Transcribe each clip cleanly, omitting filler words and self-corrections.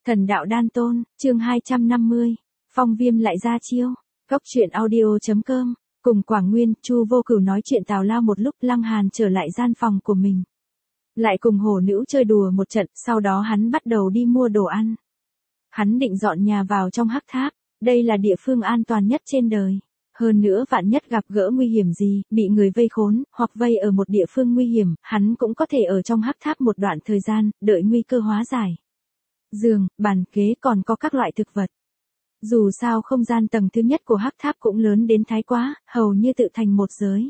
Thần đạo đan tôn, chương 250. Phong Viêm lại ra chiêu. Góc truyện audio.com. Cùng Quảng Nguyên, Chu Vô Cửu nói chuyện tào lao một lúc, Lăng Hàn trở lại gian phòng của mình. Lại cùng hổ nữ chơi đùa một trận, sau đó hắn bắt đầu đi mua đồ ăn. Hắn định dọn nhà vào trong hắc tháp, đây là địa phương an toàn nhất trên đời. Hơn nữa vạn nhất gặp gỡ nguy hiểm gì, bị người vây khốn, hoặc vây ở một địa phương nguy hiểm, hắn cũng có thể ở trong hắc tháp một đoạn thời gian, đợi nguy cơ hóa giải. Giường, bàn ghế còn có các loại thực vật. Dù sao không gian tầng thứ nhất của hắc tháp cũng lớn đến thái quá, hầu như tự thành một giới.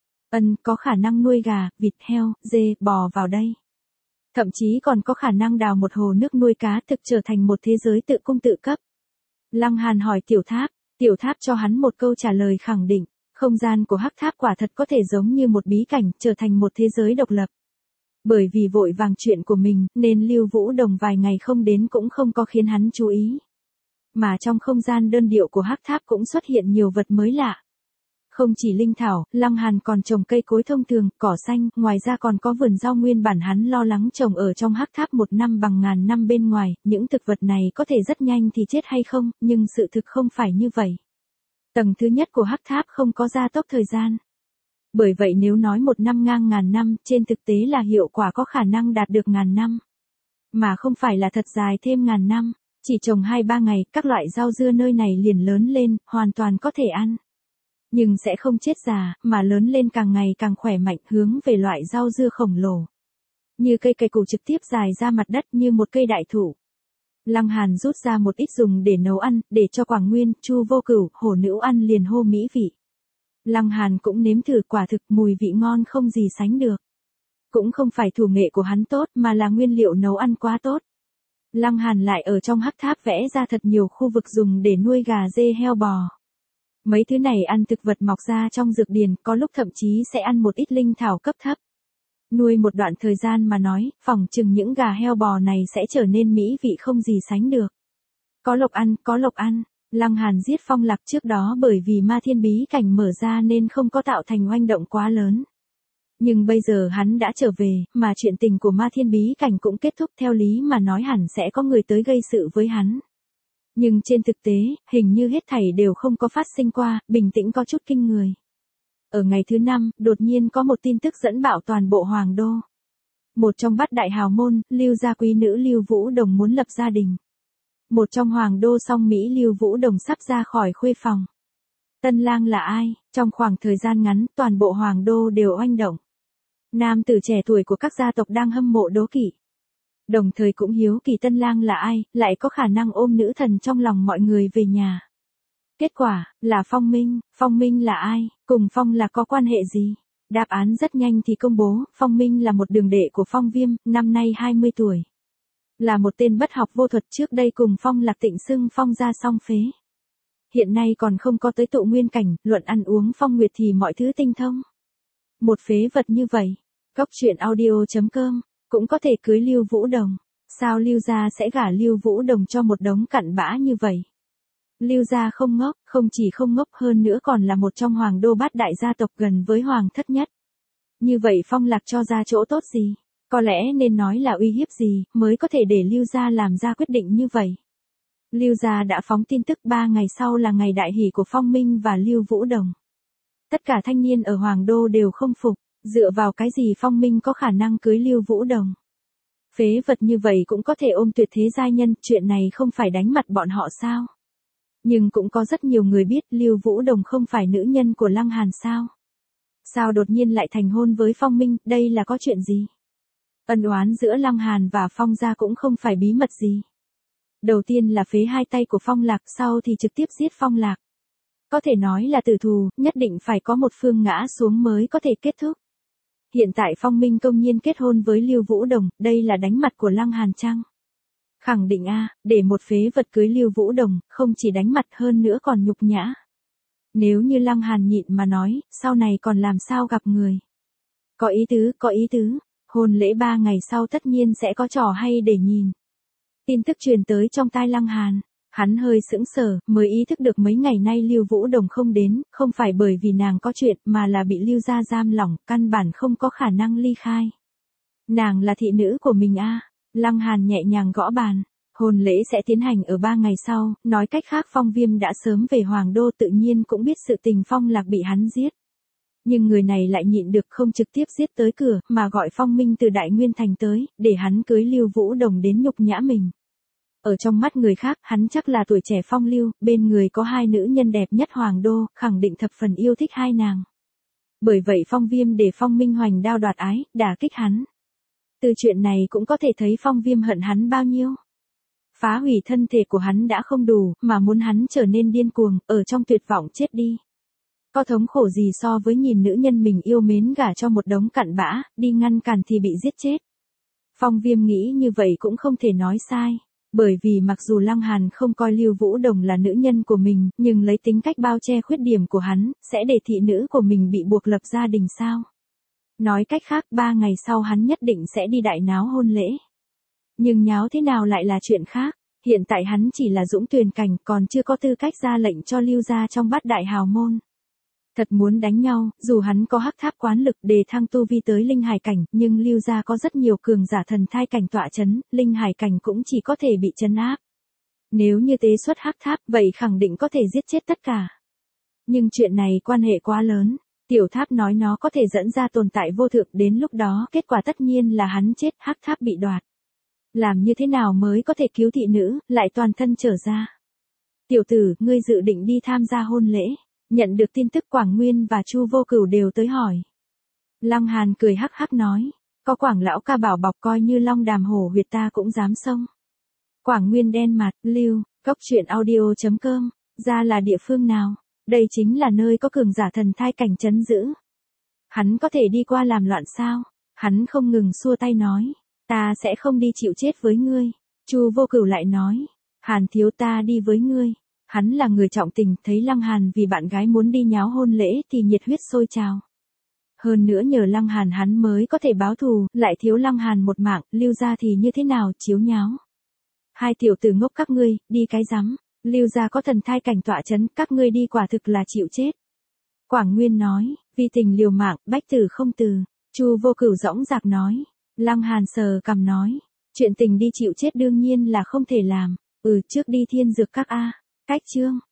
Có khả năng nuôi gà, vịt, heo, dê, bò vào đây. Thậm chí còn có khả năng đào một hồ nước nuôi cá thực trở thành một thế giới tự cung tự cấp. Lăng Hàn hỏi tiểu tháp cho hắn một câu trả lời khẳng định, không gian của hắc tháp quả thật có thể giống như một bí cảnh, trở thành một thế giới độc lập. Bởi vì vội vàng chuyện của mình, nên Lưu Vũ Đồng vài ngày không đến cũng không có khiến hắn chú ý. Mà trong không gian đơn điệu của hắc tháp cũng xuất hiện nhiều vật mới lạ. Không chỉ linh thảo, Lăng Hàn còn trồng cây cối thông thường, cỏ xanh, ngoài ra còn có vườn rau nguyên bản hắn lo lắng trồng ở trong hắc tháp 1 năm bằng ngàn năm bên ngoài, những thực vật này có thể rất nhanh thì chết hay không, nhưng sự thực không phải như vậy. Tầng thứ nhất của hắc tháp không có gia tốc thời gian. Bởi vậy nếu nói 1 năm ngang ngàn năm, trên thực tế là hiệu quả có khả năng đạt được ngàn năm. Mà không phải là thật dài thêm ngàn năm, chỉ trồng 2-3 ngày, các loại rau dưa nơi này liền lớn lên, hoàn toàn có thể ăn. Nhưng sẽ không chết già, mà lớn lên càng ngày càng khỏe mạnh, hướng về loại rau dưa khổng lồ. Như cây cày củ trực tiếp dài ra mặt đất như một cây đại thụ. Lăng Hàn rút ra một ít dùng để nấu ăn, để cho Quảng Nguyên, Chu Vô Cửu, hổ nữ ăn liền hô mỹ vị. Lăng Hàn cũng nếm thử, quả thực mùi vị ngon không gì sánh được. Cũng không phải thủ nghệ của hắn tốt mà là nguyên liệu nấu ăn quá tốt. Lăng Hàn lại ở trong hắc tháp vẽ ra thật nhiều khu vực dùng để nuôi gà, dê, heo, bò. Mấy thứ này ăn thực vật mọc ra trong dược điền, có lúc thậm chí sẽ ăn một ít linh thảo cấp thấp. Nuôi một đoạn thời gian mà nói, phỏng chừng những gà heo bò này sẽ trở nên mỹ vị không gì sánh được. Có lộc ăn. Lăng Hàn giết Phong Lạc trước đó bởi vì Ma Thiên bí cảnh mở ra nên không có tạo thành oanh động quá lớn. Nhưng bây giờ hắn đã trở về, mà chuyện tình của Ma Thiên bí cảnh cũng kết thúc, theo lý mà nói hẳn sẽ có người tới gây sự với hắn. Nhưng trên thực tế, hình như hết thảy đều không có phát sinh qua, bình tĩnh có chút kinh người. Ở ngày thứ 5, đột nhiên có một tin tức dẫn bạo toàn bộ Hoàng Đô. Một trong bát đại hào môn, Lưu gia quý nữ Lưu Vũ Đồng muốn lập gia đình. Một trong Hoàng Đô song Mỹ Lưu Vũ Đồng sắp ra khỏi khuê phòng. Tân lang là ai? Trong khoảng thời gian ngắn, toàn bộ Hoàng Đô đều oanh động. Nam tử trẻ tuổi của các gia tộc đang hâm mộ đố kỵ. Đồng thời cũng hiếu kỳ tân lang là ai, lại có khả năng ôm nữ thần trong lòng mọi người về nhà. Kết quả, là Phong Minh. Phong Minh là ai? Cùng Phong Lạc có quan hệ gì? Đáp án rất nhanh thì công bố, Phong Minh là một đường đệ của Phong Viêm, năm nay 20 tuổi. Là một tên bất học vô thuật, trước đây cùng Phong Lạc Tịnh xưng Phong gia song phế. Hiện nay còn không có tới tụ nguyên cảnh, luận ăn uống phong nguyệt thì mọi thứ tinh thông. Một phế vật như vậy, góc truyện audio.com, cũng có thể cưới Lưu Vũ Đồng. Sao Lưu gia sẽ gả Lưu Vũ Đồng cho một đống cặn bã như vậy? Lưu gia không ngốc, không chỉ không ngốc hơn nữa còn là một trong Hoàng Đô bát đại gia tộc gần với Hoàng thất nhất. Như vậy Phong Lạc cho ra chỗ tốt gì? Có lẽ nên nói là uy hiếp gì, mới có thể để Lưu gia làm ra quyết định như vậy. Lưu gia đã phóng tin tức 3 ngày sau là ngày đại hỷ của Phong Minh và Lưu Vũ Đồng. Tất cả thanh niên ở Hoàng Đô đều không phục, dựa vào cái gì Phong Minh có khả năng cưới Lưu Vũ Đồng. Phế vật như vậy cũng có thể ôm tuyệt thế giai nhân, chuyện này không phải đánh mặt bọn họ sao? Nhưng cũng có rất nhiều người biết Lưu Vũ Đồng không phải nữ nhân của Lăng Hàn sao? Sao đột nhiên lại thành hôn với Phong Minh, đây là có chuyện gì? Ân oán giữa Lăng Hàn và Phong gia cũng không phải bí mật gì. Đầu tiên là phế 2 tay của Phong Lạc, sau thì trực tiếp giết Phong Lạc. Có thể nói là tử thù, nhất định phải có một phương ngã xuống mới có thể kết thúc. Hiện tại Phong Minh công nhiên kết hôn với Lưu Vũ Đồng, đây là đánh mặt của Lăng Hàn chăng? Khẳng định để một phế vật cưới Lưu Vũ Đồng, không chỉ đánh mặt hơn nữa còn nhục nhã. Nếu như Lăng Hàn nhịn mà nói, sau này còn làm sao gặp người. Có ý tứ, hôn lễ 3 ngày sau tất nhiên sẽ có trò hay để nhìn. Tin tức truyền tới trong tai Lăng Hàn, hắn hơi sững sờ, mới ý thức được mấy ngày nay Lưu Vũ Đồng không đến, không phải bởi vì nàng có chuyện mà là bị Lưu gia giam lỏng, căn bản không có khả năng ly khai. Nàng là thị nữ của mình Lăng Hàn nhẹ nhàng gõ bàn. Hôn lễ sẽ tiến hành ở 3 ngày sau, nói cách khác Phong Viêm đã sớm về Hoàng Đô, tự nhiên cũng biết sự tình Phong Lạc bị hắn giết. Nhưng người này lại nhịn được không trực tiếp giết tới cửa, mà gọi Phong Minh từ Đại Nguyên Thành tới, để hắn cưới Lưu Vũ Đồng đến nhục nhã mình. Ở trong mắt người khác, hắn chắc là tuổi trẻ phong lưu, bên người có 2 nữ nhân đẹp nhất Hoàng Đô, khẳng định thập phần yêu thích 2 nàng. Bởi vậy Phong Viêm để Phong Minh hoành đao đoạt ái, đả kích hắn. Từ chuyện này cũng có thể thấy Phong Viêm hận hắn bao nhiêu. Phá hủy thân thể của hắn đã không đủ, mà muốn hắn trở nên điên cuồng, ở trong tuyệt vọng chết đi. Có thống khổ gì so với nhìn nữ nhân mình yêu mến gả cho một đống cặn bã, đi ngăn cản thì bị giết chết. Phong Viêm nghĩ như vậy cũng không thể nói sai. Bởi vì mặc dù Lăng Hàn không coi Lưu Vũ Đồng là nữ nhân của mình, nhưng lấy tính cách bao che khuyết điểm của hắn, sẽ để thị nữ của mình bị buộc lập gia đình sao? Nói cách khác 3 ngày sau hắn nhất định sẽ đi đại náo hôn lễ. Nhưng nháo thế nào lại là chuyện khác, hiện tại hắn chỉ là dũng tuyền cảnh, còn chưa có tư cách ra lệnh cho Lưu gia trong bát đại hào môn. Thật muốn đánh nhau, dù hắn có hắc tháp quán lực đề thăng tu vi tới linh hải cảnh, nhưng Lưu gia có rất nhiều cường giả thần thai cảnh tọa chấn, linh hải cảnh cũng chỉ có thể bị trấn áp. Nếu như tế xuất hắc tháp, vậy khẳng định có thể giết chết tất cả. Nhưng chuyện này quan hệ quá lớn, tiểu tháp nói nó có thể dẫn ra tồn tại vô thượng, đến lúc đó kết quả tất nhiên là hắn chết, hắc tháp bị đoạt. Làm như thế nào mới có thể cứu thị nữ, lại toàn thân trở ra? Tiểu tử, ngươi dự định đi tham gia hôn lễ? Nhận được tin tức Quảng Nguyên và Chu Vô Cửu đều tới hỏi. Lăng Hàn cười hắc hắc nói, có Quảng lão ca bảo bọc coi như long đàm hổ huyệt ta cũng dám xông. Quảng Nguyên đen mặt, Lưu, coctruyện.audio.com, ra là địa phương nào? Đây chính là nơi có cường giả thần thai cảnh trấn giữ. Hắn có thể đi qua làm loạn sao? Hắn không ngừng xua tay nói, ta sẽ không đi chịu chết với ngươi. Chu Vô Cửu lại nói, Hàn thiếu ta đi với ngươi. Hắn là người trọng tình, thấy Lăng Hàn vì bạn gái muốn đi nháo hôn lễ thì nhiệt huyết sôi trào. Hơn nữa nhờ Lăng Hàn hắn mới có thể báo thù, lại thiếu Lăng Hàn một mạng, Lưu gia thì như thế nào, chiếu nháo. Hai tiểu tử ngốc các ngươi, đi cái rắm, Lưu gia có thần thai cảnh tọa chấn, các ngươi đi quả thực là chịu chết. Quảng Nguyên nói, vì tình liều mạng, bách tử không từ. Chu Vô Cửu dõng dạc nói. Lăng Hàn sờ cằm nói, chuyện tình đi chịu chết đương nhiên là không thể làm. Trước đi thiên dược các a. Cách chương